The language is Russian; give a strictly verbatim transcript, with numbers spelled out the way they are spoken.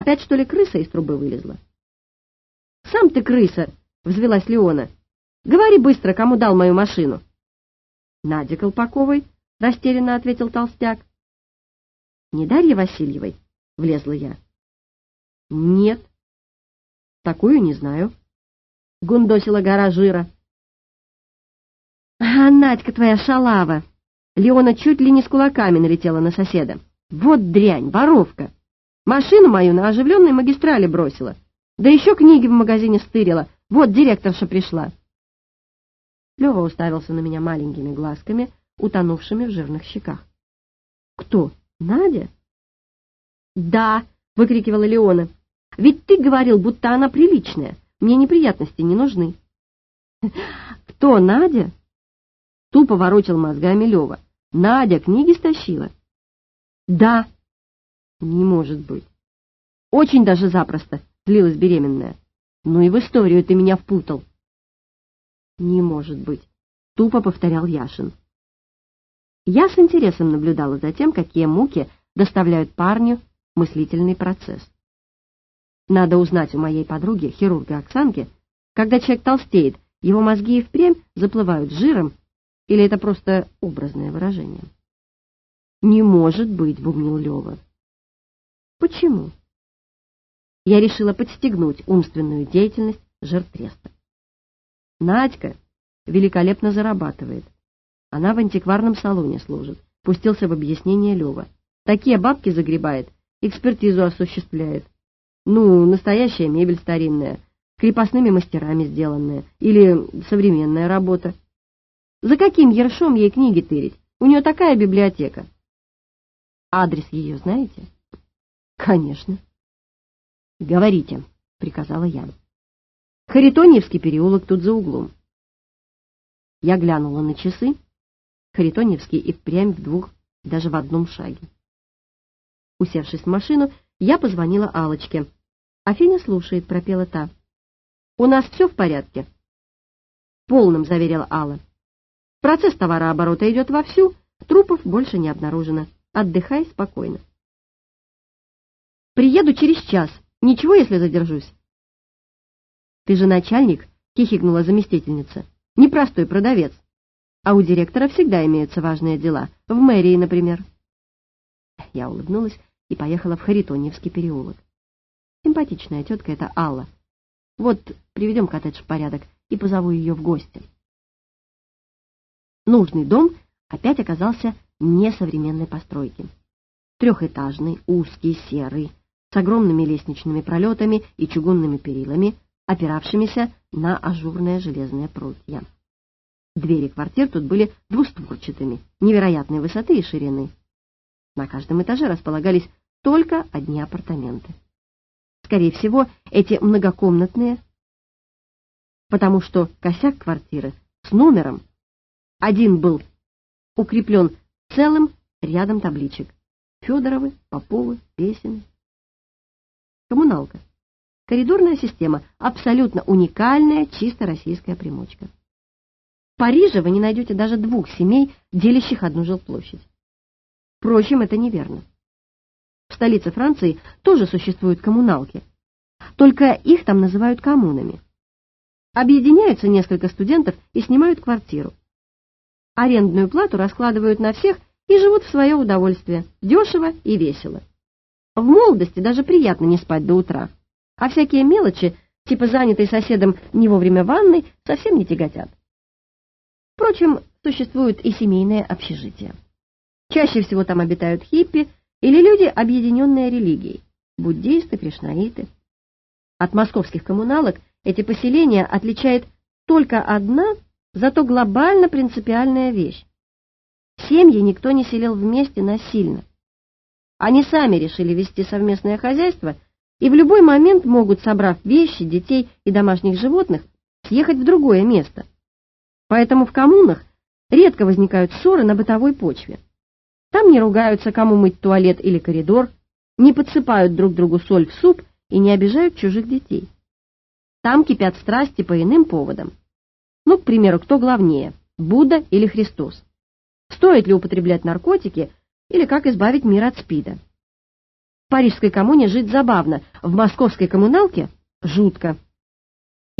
Опять, что ли, крыса из трубы вылезла? «Сам ты крыса!» — взвелась Леона. «Говори быстро, кому дал мою машину!» «Наде Колпаковой», — растерянно ответил толстяк. «Не Дарье Васильевой?» — влезла я. «Нет, такую не знаю», — гундосила гора жира. «А, Надька твоя шалава!» Леона чуть ли не с кулаками налетела на соседа. «Вот дрянь, воровка! Машину мою на оживленной магистрали бросила, да еще книги в магазине стырила. Вот директорша пришла». Лева уставился на меня маленькими глазками, утонувшими в жирных щеках. «Кто? Надя?» «Да!» — выкрикивала Леона. «Ведь ты говорил, будто она приличная. Мне неприятности не нужны». «Кто, Надя?» — тупо ворочал мозгами Лева. «Надя книги стащила?» «Да». «Не может быть». «Очень даже запросто», — злилась беременная. «Ну и в историю ты меня впутал». «Не может быть», — тупо повторял Яшин. Я с интересом наблюдала за тем, какие муки доставляют парню мыслительный процесс. Надо узнать у моей подруги, хирурга Оксанки, когда человек толстеет, его мозги и впрямь заплывают жиром, или это просто образное выражение? «Не может быть», — бубнил Лева. «Почему?» Я решила подстегнуть умственную деятельность жиртреста. «Надька великолепно зарабатывает. Она в антикварном салоне служит», — пустился в объяснение Лева. «Такие бабки загребает, экспертизу осуществляет. Ну, настоящая мебель старинная, крепостными мастерами сделанная, или современная работа. За каким ершом ей книги тырить? У нее такая библиотека». «Адрес ее знаете?» «Конечно». «Говорите», — приказала я. «Харитоньевский переулок тут за углом». Я глянула на часы. Харитоньевский и впрямь в двух, даже в одном шаге. Усевшись в машину, я позвонила Аллочке. «Афиня слушает», — пропела та. «У нас все в порядке?» «Полным», — заверила Алла. «Процесс товарооборота идет вовсю, трупов больше не обнаружено. Отдыхай спокойно». «Приеду через час. Ничего, если задержусь?» «Ты же начальник», — хихикнула заместительница. «Непростой продавец. А у директора всегда имеются важные дела. В мэрии, например». Я улыбнулась и поехала в Харитоньевский переулок. Симпатичная тетка эта Алла. Вот приведем коттедж в порядок и позову ее в гости. Нужный дом опять оказался несовременной постройки. Трехэтажный, узкий, серый, с огромными лестничными пролетами и чугунными перилами, опиравшимися на ажурные железные прутья. Двери квартир тут были двустворчатыми, невероятной высоты и ширины. На каждом этаже располагались только одни апартаменты. Скорее всего, эти многокомнатные, потому что косяк квартиры с номером один был укреплен целым рядом табличек: Федоровы, Поповы, Песины. Коммуналка. Коридорная система, абсолютно уникальная, чисто российская примочка. В Париже вы не найдете даже двух семей, делящих одну жилплощадь. Впрочем, это неверно. В столице Франции тоже существуют коммуналки, только их там называют коммунами. Объединяются несколько студентов и снимают квартиру. Арендную плату раскладывают на всех и живут в свое удовольствие, дешево и весело. В молодости даже приятно не спать до утра, а всякие мелочи, типа занятой соседом не вовремя ванной, совсем не тяготят. Впрочем, существуют и семейные общежития. Чаще всего там обитают хиппи или люди, объединенные религией, буддисты, кришнаиты. От московских коммуналок эти поселения отличает только одна, зато глобально принципиальная вещь. Семьи никто не селил вместе насильно. Они сами решили вести совместное хозяйство и в любой момент могут, собрав вещи, детей и домашних животных, съехать в другое место. Поэтому в коммунах редко возникают ссоры на бытовой почве. Там не ругаются, кому мыть туалет или коридор, не подсыпают друг другу соль в суп и не обижают чужих детей. Там кипят страсти по иным поводам. Ну, к примеру, кто главнее, Будда или Христос? Стоит ли употреблять наркотики или как избавить мир от СПИДа? В парижской коммуне жить забавно, в московской коммуналке жутко.